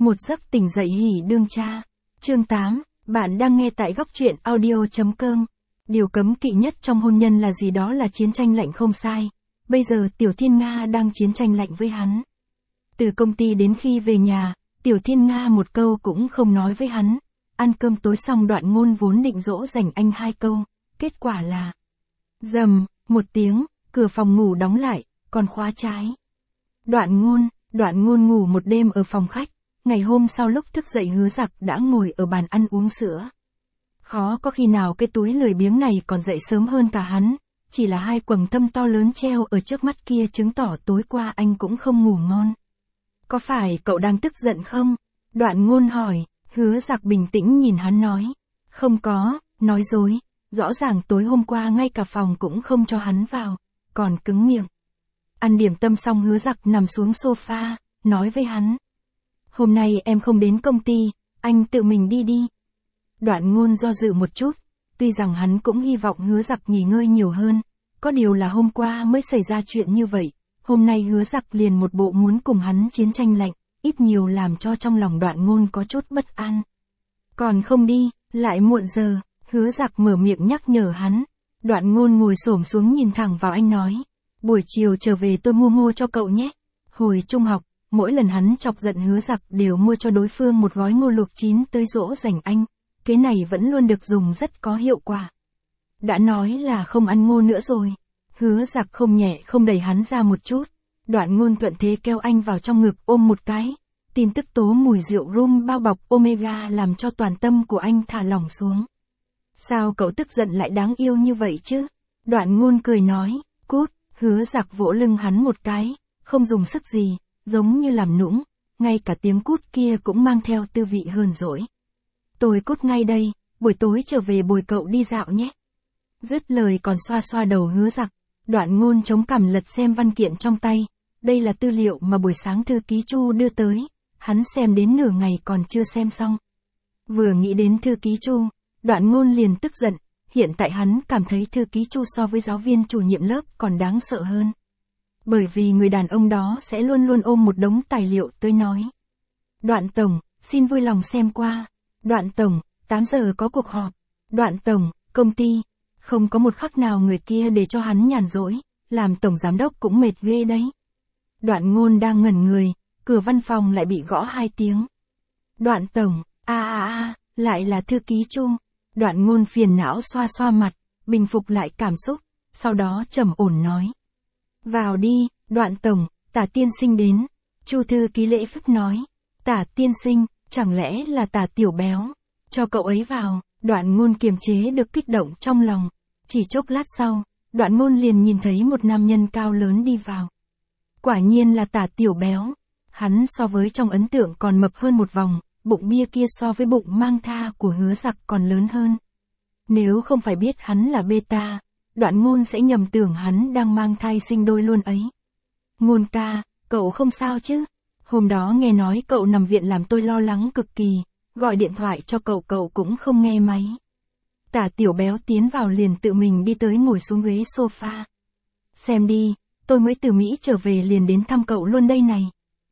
Một giấc tỉnh dậy hỉ đương cha. Chương 8, bạn đang nghe tại góc truyện audio.com. Điều cấm kỵ nhất trong hôn nhân là gì? Đó là chiến tranh lạnh, không sai. Bây giờ Tiểu Thiên Nga đang chiến tranh lạnh với hắn. Từ công ty đến khi về nhà, Tiểu Thiên Nga một câu cũng không nói với hắn. Ăn cơm tối xong Đoạn Ngôn vốn định dỗ dành anh 2 câu, kết quả là rầm một tiếng, cửa phòng ngủ đóng lại, còn khóa trái. Đoạn Ngôn ngủ một đêm ở phòng khách. Ngày hôm sau lúc thức dậy Hứa Giặc đã ngồi ở bàn ăn uống sữa. Khó có khi nào cái túi lười biếng này còn dậy sớm hơn cả hắn, chỉ là 2 quầng thâm to lớn treo ở trước mắt kia chứng tỏ tối qua anh cũng không ngủ ngon. Có phải cậu đang tức giận không? Đoạn Ngôn hỏi. Hứa Giặc bình tĩnh nhìn hắn nói. Không có, nói dối, rõ ràng tối hôm qua ngay cả phòng cũng không cho hắn vào, còn cứng miệng. Ăn điểm tâm xong Hứa Giặc nằm xuống sofa, nói với hắn. Hôm nay em không đến công ty, anh tự mình đi đi. Đoạn Ngôn do dự một chút, tuy rằng hắn cũng hy vọng Hứa Giặc nghỉ ngơi nhiều hơn, có điều là hôm qua mới xảy ra chuyện như vậy, hôm nay Hứa Giặc liền một bộ muốn cùng hắn chiến tranh lạnh, ít nhiều làm cho trong lòng Đoạn Ngôn có chút bất an. Còn không đi, lại muộn giờ, Hứa Giặc mở miệng nhắc nhở hắn. Đoạn Ngôn ngồi xổm xuống nhìn thẳng vào anh nói, buổi chiều trở về tôi mua ngô cho cậu nhé. Hồi trung học, mỗi lần hắn chọc giận Hứa Giặc đều mua cho đối phương một gói ngô luộc chín tới dỗ dành anh, cái này vẫn luôn được dùng rất có hiệu quả. Đã nói là không ăn ngô nữa rồi. Hứa Giặc không nhẹ không đẩy hắn ra một chút. Đoạn Ngôn thuận thế kéo anh vào trong ngực ôm một cái. Tin tức tố mùi rượu rum bao bọc Omega làm cho toàn tâm của anh thả lỏng xuống. Sao cậu tức giận lại đáng yêu như vậy chứ? Đoạn Ngôn cười nói, cút. Hứa Giặc vỗ lưng hắn một cái, không dùng sức gì, giống như làm nũng, ngay cả tiếng cút kia cũng mang theo tư vị hờn dỗi. Tôi cút ngay đây, buổi tối trở về bồi cậu đi dạo nhé. Dứt lời còn xoa xoa đầu Hứa Giặc. Đoạn Ngôn chống cằm lật xem văn kiện trong tay. Đây là tư liệu mà buổi sáng thư ký Chu đưa tới. Hắn xem đến nửa ngày còn chưa xem xong. Vừa nghĩ đến thư ký Chu, Đoạn Ngôn liền tức giận. Hiện tại hắn cảm thấy thư ký Chu so với giáo viên chủ nhiệm lớp còn đáng sợ hơn. Bởi vì người đàn ông đó sẽ luôn luôn ôm một đống tài liệu tới nói. Đoạn Tổng, xin vui lòng xem qua. Đoạn Tổng, 8 giờ có cuộc họp. Đoạn Tổng, công ty. Không có một khắc nào người kia để cho hắn nhàn rỗi, làm tổng giám đốc cũng mệt ghê đấy. Đoạn Ngôn đang ngẩn người, cửa văn phòng lại bị gõ 2 tiếng. Đoạn Tổng, lại là thư ký Chu. Đoạn Ngôn phiền não xoa xoa mặt, bình phục lại cảm xúc, sau đó trầm ổn nói. Vào đi, Đoạn Tổng, Tả tiên sinh đến. Chu thư ký lễ phép nói. Tả tiên sinh, chẳng lẽ là Tả Tiểu Béo? Cho cậu ấy vào. Đoạn Ngôn kiềm chế được kích động trong lòng. Chỉ chốc lát sau, Đoạn Ngôn liền nhìn thấy một nam nhân cao lớn đi vào. Quả nhiên là Tả Tiểu Béo. Hắn so với trong ấn tượng còn mập hơn một vòng, bụng bia kia so với bụng mang tha của Hứa Giặc còn lớn hơn. Nếu không phải biết hắn là beta, Đoạn Ngôn sẽ nhầm tưởng hắn đang mang thai sinh đôi luôn ấy. Ngôn ca, cậu không sao chứ? Hôm đó nghe nói cậu nằm viện làm tôi lo lắng cực kỳ, gọi điện thoại cho cậu cũng không nghe máy. Tả Tiểu Béo tiến vào liền tự mình đi tới ngồi xuống ghế sofa. Xem đi, tôi mới từ Mỹ trở về liền đến thăm cậu luôn đây này.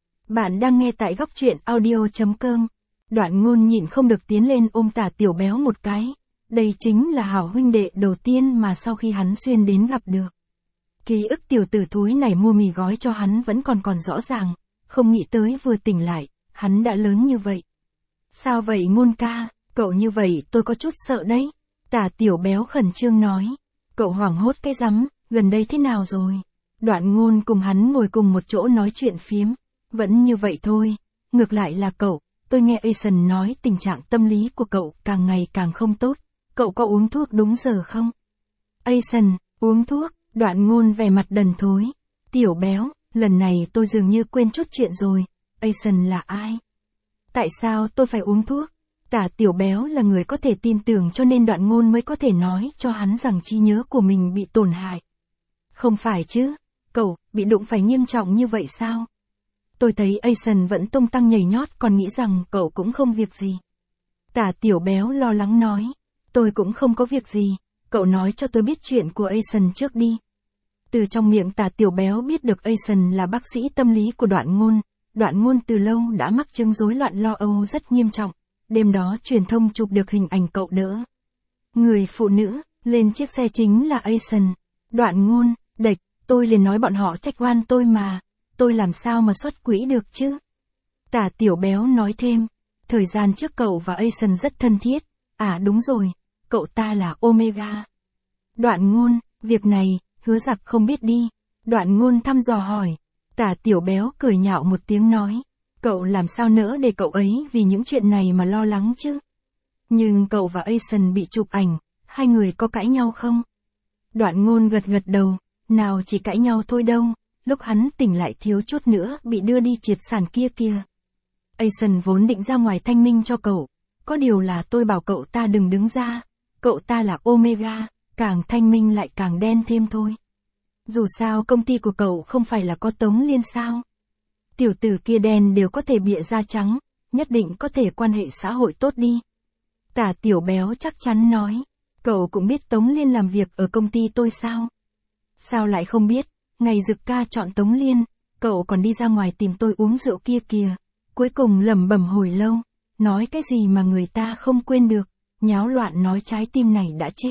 Bạn đang nghe tại góc truyện audio.com. Đoạn Ngôn nhịn không được tiến lên ôm Tả Tiểu Béo một cái. Đây chính là hảo huynh đệ đầu tiên mà sau khi hắn xuyên đến gặp được. Ký ức tiểu tử thúi này mua mì gói cho hắn vẫn còn rõ ràng, không nghĩ tới vừa tỉnh lại, hắn đã lớn như vậy. Sao vậy Ngôn ca, cậu như vậy tôi có chút sợ đấy. Tả Tiểu Béo khẩn trương nói. Cậu hoảng hốt cái rắm, gần đây thế nào rồi? Đoạn Ngôn cùng hắn ngồi cùng một chỗ nói chuyện phiếm. Vẫn như vậy thôi, ngược lại là cậu, tôi nghe Ason nói tình trạng tâm lý của cậu càng ngày càng không tốt. Cậu có uống thuốc đúng giờ không? Ason, uống thuốc. Đoạn Ngôn vẻ mặt đần thối. Tiểu Béo, lần này tôi dường như quên chút chuyện rồi. Ason là ai? Tại sao tôi phải uống thuốc? Tả Tiểu Béo là người có thể tin tưởng cho nên Đoạn Ngôn mới có thể nói cho hắn rằng trí nhớ của mình bị tổn hại. Không phải chứ, cậu, bị đụng phải nghiêm trọng như vậy sao? Tôi thấy Ason vẫn tung tăng nhảy nhót còn nghĩ rằng cậu cũng không việc gì. Tả Tiểu Béo lo lắng nói. Tôi cũng không có việc gì, cậu nói cho tôi biết chuyện của Ason trước đi. Từ trong miệng Tả Tiểu Béo biết được Ason là bác sĩ tâm lý của Đoạn Ngôn. Đoạn Ngôn từ lâu đã mắc chứng rối loạn lo âu rất nghiêm trọng. Đêm đó truyền thông chụp được hình ảnh cậu đỡ người phụ nữ, lên chiếc xe chính là Asian. Đoạn Ngôn, đệch, tôi liền nói bọn họ trách oan tôi mà, tôi làm sao mà xuất quỹ được chứ. Tả Tiểu Béo nói thêm, thời gian trước cậu và Asian rất thân thiết, à đúng rồi, cậu ta là Omega. Đoạn Ngôn, việc này, Hứa Giặc không biết đi. Đoạn Ngôn thăm dò hỏi, Tả Tiểu Béo cười nhạo một tiếng nói, cậu làm sao nỡ để cậu ấy vì những chuyện này mà lo lắng chứ. Nhưng cậu và Asian bị chụp ảnh, hai người có cãi nhau không? Đoạn Ngôn gật gật đầu, nào chỉ cãi nhau thôi đâu, lúc hắn tỉnh lại thiếu chút nữa bị đưa đi triệt sản kia kìa. Asian vốn định ra ngoài thanh minh cho cậu, có điều là tôi bảo cậu ta đừng đứng ra, cậu ta là Omega, càng thanh minh lại càng đen thêm thôi. Dù sao công ty của cậu không phải là có Tống Liên sao? Tiểu tử kia đen đều có thể bịa da trắng, nhất định có thể quan hệ xã hội tốt đi. Tả Tiểu Béo chắc chắn nói, cậu cũng biết Tống Liên làm việc ở công ty tôi sao? Sao lại không biết, ngày Dực ca chọn Tống Liên, cậu còn đi ra ngoài tìm tôi uống rượu kia kìa, cuối cùng lẩm bẩm hồi lâu, nói cái gì mà người ta không quên được, nháo loạn nói trái tim này đã chết.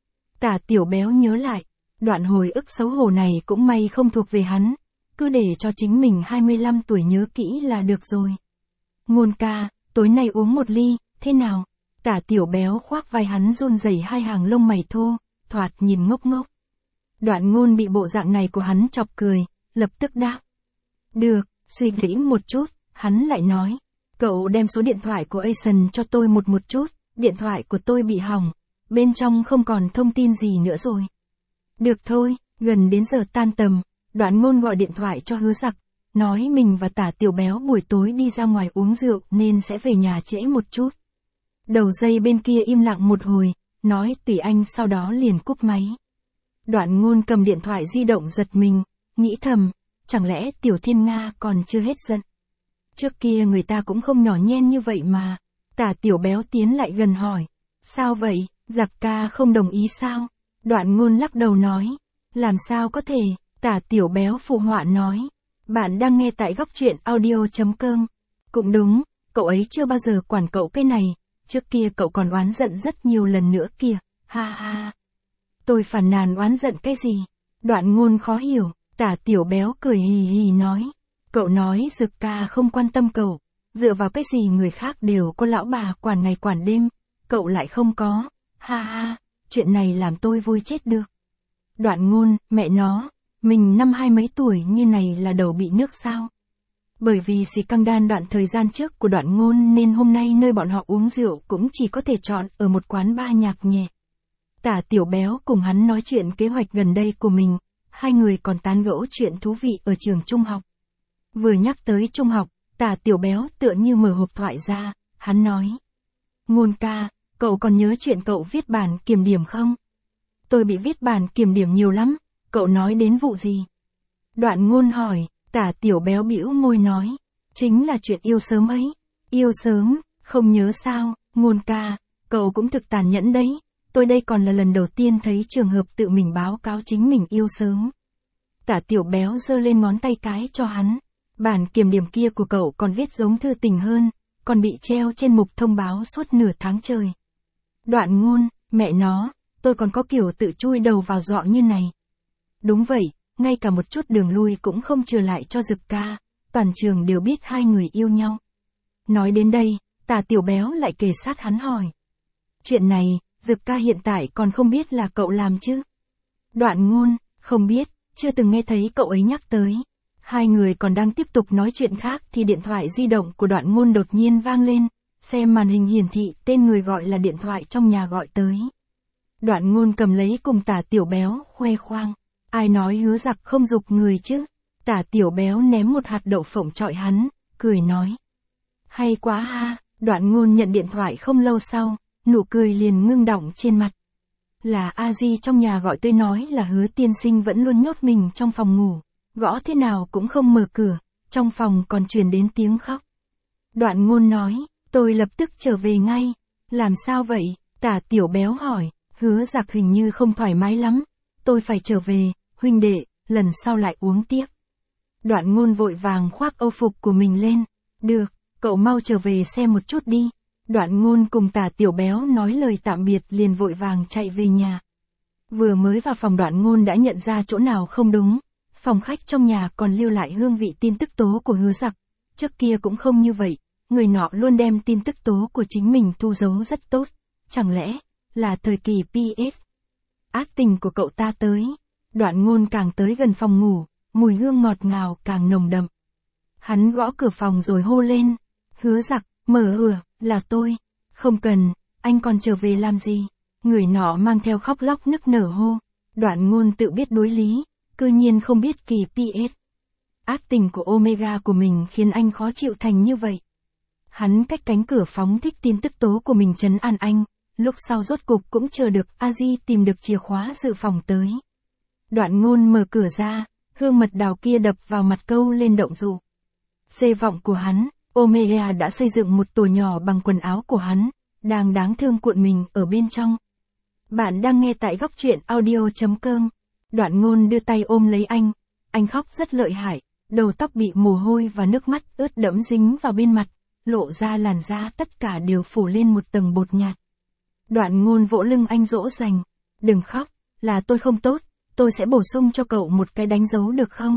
Tả Tiểu Béo nhớ lại, đoạn hồi ức xấu hổ này cũng may không thuộc về hắn, cứ để cho chính mình 25 tuổi nhớ kỹ là được rồi. Ngôn ca, tối nay uống một ly, thế nào? Tả Tiểu Béo khoác vai hắn run rẩy hai hàng lông mày thô, thoạt nhìn ngốc ngốc. Đoạn Ngôn bị bộ dạng này của hắn chọc cười, lập tức đáp. Được, suy nghĩ một chút, hắn lại nói. Cậu đem số điện thoại của Asian cho tôi một chút, điện thoại của tôi bị hỏng, bên trong không còn thông tin gì nữa rồi. Được thôi, gần đến giờ tan tầm, Đoạn Ngôn gọi điện thoại cho Hứa Giặc, nói mình và Tả Tiểu Béo buổi tối đi ra ngoài uống rượu nên sẽ về nhà trễ một chút. Đầu dây bên kia im lặng một hồi, nói tùy anh sau đó liền cúp máy. Đoạn Ngôn cầm điện thoại di động giật mình, nghĩ thầm, chẳng lẽ Tiểu Thiên Nga còn chưa hết giận. Trước kia người ta cũng không nhỏ nhen như vậy mà. Tả Tiểu Béo tiến lại gần hỏi, sao vậy, Giặc ca không đồng ý sao? Đoạn Ngôn lắc đầu nói, làm sao có thể. Tả Tiểu Béo phụ họa nói, bạn đang nghe tại góc truyện audio.com. Cũng đúng, cậu ấy chưa bao giờ quản cậu cái này, trước kia cậu còn oán giận rất nhiều lần nữa kìa, ha ha. Tôi phàn nàn oán giận cái gì? Đoạn Ngôn khó hiểu, Tả Tiểu Béo cười hì hì nói, cậu nói Dực ca không quan tâm cậu, dựa vào cái gì người khác đều có lão bà quản ngày quản đêm, cậu lại không có, ha ha, chuyện này làm tôi vui chết được. Đoạn Ngôn, mẹ nó, mình năm 20 mấy tuổi như này là đầu bị nước sao? Bởi vì xì căng đan đoạn thời gian trước của Đoạn Ngôn nên hôm nay nơi bọn họ uống rượu cũng chỉ có thể chọn ở một quán bar nhạc nhẹ. Tả Tiểu Béo cùng hắn nói chuyện kế hoạch gần đây của mình, hai người còn tán gẫu chuyện thú vị ở trường trung học. Vừa nhắc tới trung học, Tả Tiểu Béo tựa như mở hộp thoại ra, hắn nói. Ngôn ca, cậu còn nhớ chuyện cậu viết bản kiểm điểm không? Tôi bị viết bản kiểm điểm nhiều lắm, cậu nói đến vụ gì? Đoạn Ngôn hỏi, Tả Tiểu Béo bĩu môi nói, chính là chuyện yêu sớm ấy. Yêu sớm, không nhớ sao, Ngôn ca, cậu cũng thực tàn nhẫn đấy, tôi đây còn là lần đầu tiên thấy trường hợp tự mình báo cáo chính mình yêu sớm. Tả Tiểu Béo giơ lên ngón tay cái cho hắn, bản kiểm điểm kia của cậu còn viết giống thư tình hơn, còn bị treo trên mục thông báo suốt nửa tháng trời. Đoạn Ngôn, mẹ nó, tôi còn có kiểu tự chui đầu vào dọ như này. Đúng vậy, ngay cả một chút đường lui cũng không trừ lại cho Dực ca, toàn trường đều biết hai người yêu nhau. Nói đến đây, Tả Tiểu Béo lại kề sát hắn hỏi. Chuyện này, Dực ca hiện tại còn không biết là cậu làm chứ? Đoạn Ngôn, không biết, chưa từng nghe thấy cậu ấy nhắc tới. Hai người còn đang tiếp tục nói chuyện khác thì điện thoại di động của Đoạn Ngôn đột nhiên vang lên, xem màn hình hiển thị tên người gọi là điện thoại trong nhà gọi tới. Đoạn Ngôn cầm lấy cùng Tả Tiểu Béo, khoe khoang. Ai nói Hứa Giặc không giục người chứ? Tả Tiểu Béo ném một hạt đậu phộng chọi hắn, cười nói. Hay quá ha, Đoạn Ngôn nhận điện thoại không lâu sau, nụ cười liền ngưng đọng trên mặt. Là A Di trong nhà gọi tôi nói là Hứa tiên sinh vẫn luôn nhốt mình trong phòng ngủ, gõ thế nào cũng không mở cửa, trong phòng còn truyền đến tiếng khóc. Đoạn Ngôn nói, tôi lập tức trở về ngay. Làm sao vậy? Tả Tiểu Béo hỏi, Hứa Giặc hình như không thoải mái lắm, tôi phải trở về, huynh đệ, lần sau lại uống tiếp. Đoạn Ngôn vội vàng khoác âu phục của mình lên. Được, cậu mau trở về xem một chút đi. Đoạn Ngôn cùng Tả Tiểu Béo nói lời tạm biệt liền vội vàng chạy về nhà. Vừa mới vào phòng Đoạn Ngôn đã nhận ra chỗ nào không đúng. Phòng khách trong nhà còn lưu lại hương vị tin tức tố của Hứa Giặc. Trước kia cũng không như vậy, người nọ luôn đem tin tức tố của chính mình thu giấu rất tốt. Chẳng lẽ là thời kỳ PS? Ác tình của cậu ta tới. Đoạn Ngôn càng tới gần phòng ngủ, mùi hương ngọt ngào càng nồng đậm. Hắn gõ cửa phòng rồi hô lên. Hứa Giặc, mở cửa, là tôi. Không cần, anh còn trở về làm gì? Người nọ mang theo khóc lóc nức nở hô. Đoạn Ngôn tự biết đối lý, cư nhiên không biết kỳ PS. Ác tình của Omega của mình khiến anh khó chịu thành như vậy. Hắn cách cánh cửa phóng thích tin tức tố của mình trấn an anh, lúc sau rốt cục cũng chờ được A-di tìm được chìa khóa dự phòng tới. Đoạn Ngôn mở cửa ra, hương mật đào kia đập vào mặt câu lên động dụ. Xê vọng của hắn, Omega đã xây dựng một tổ nhỏ bằng quần áo của hắn, đang đáng thương cuộn mình ở bên trong. Bạn đang nghe tại góc truyện audio.com. Đoạn Ngôn đưa tay ôm lấy anh khóc rất lợi hại, đầu tóc bị mồ hôi và nước mắt ướt đẫm dính vào bên mặt, lộ ra làn da tất cả đều phủ lên một tầng bột nhạt. Đoạn Ngôn vỗ lưng anh dỗ dành, đừng khóc, là tôi không tốt, tôi sẽ bổ sung cho cậu một cái đánh dấu được không?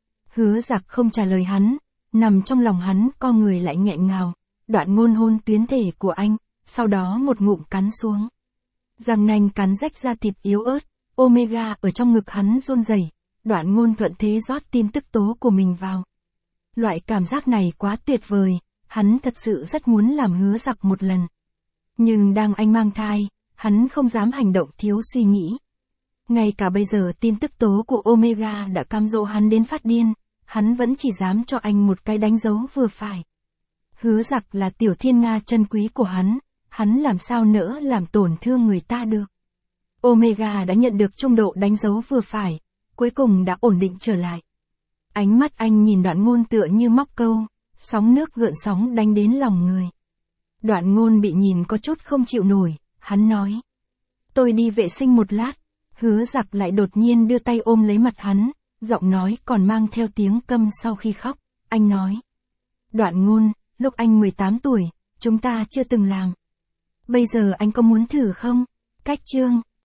Hứa Giặc không trả lời hắn, nằm trong lòng hắn con người lại nghẹn ngào. Đoạn Ngôn hôn tuyến thể của anh, sau đó một ngụm cắn xuống. Răng nanh cắn rách da thịt yếu ớt, Omega ở trong ngực hắn run rẩy. Đoạn Ngôn thuận thế rót tin tức tố của mình vào. Loại cảm giác này quá tuyệt vời, hắn thật sự rất muốn làm Hứa Giặc một lần. Nhưng đang anh mang thai, hắn không dám hành động thiếu suy nghĩ. Ngay cả bây giờ tin tức tố của Omega đã cam dỗ hắn đến phát điên, hắn vẫn chỉ dám cho anh một cái đánh dấu vừa phải. Hứa Giặc là tiểu thiên nga chân quý của hắn làm sao nỡ làm tổn thương người ta được. Omega đã nhận được trung độ đánh dấu vừa phải, cuối cùng đã ổn định trở lại. Ánh mắt anh nhìn Đoạn Ngôn tựa như móc câu, sóng nước gợn sóng đánh đến lòng người. Đoạn Ngôn bị nhìn có chút không chịu nổi, hắn nói. Tôi đi vệ sinh một lát. Hứa Giặc lại đột nhiên đưa tay ôm lấy mặt hắn, giọng nói còn mang theo tiếng câm sau khi khóc, anh nói. Đoạn Ngôn, lúc anh 18 tuổi, chúng ta chưa từng làm. Bây giờ anh có muốn thử không? Cách chương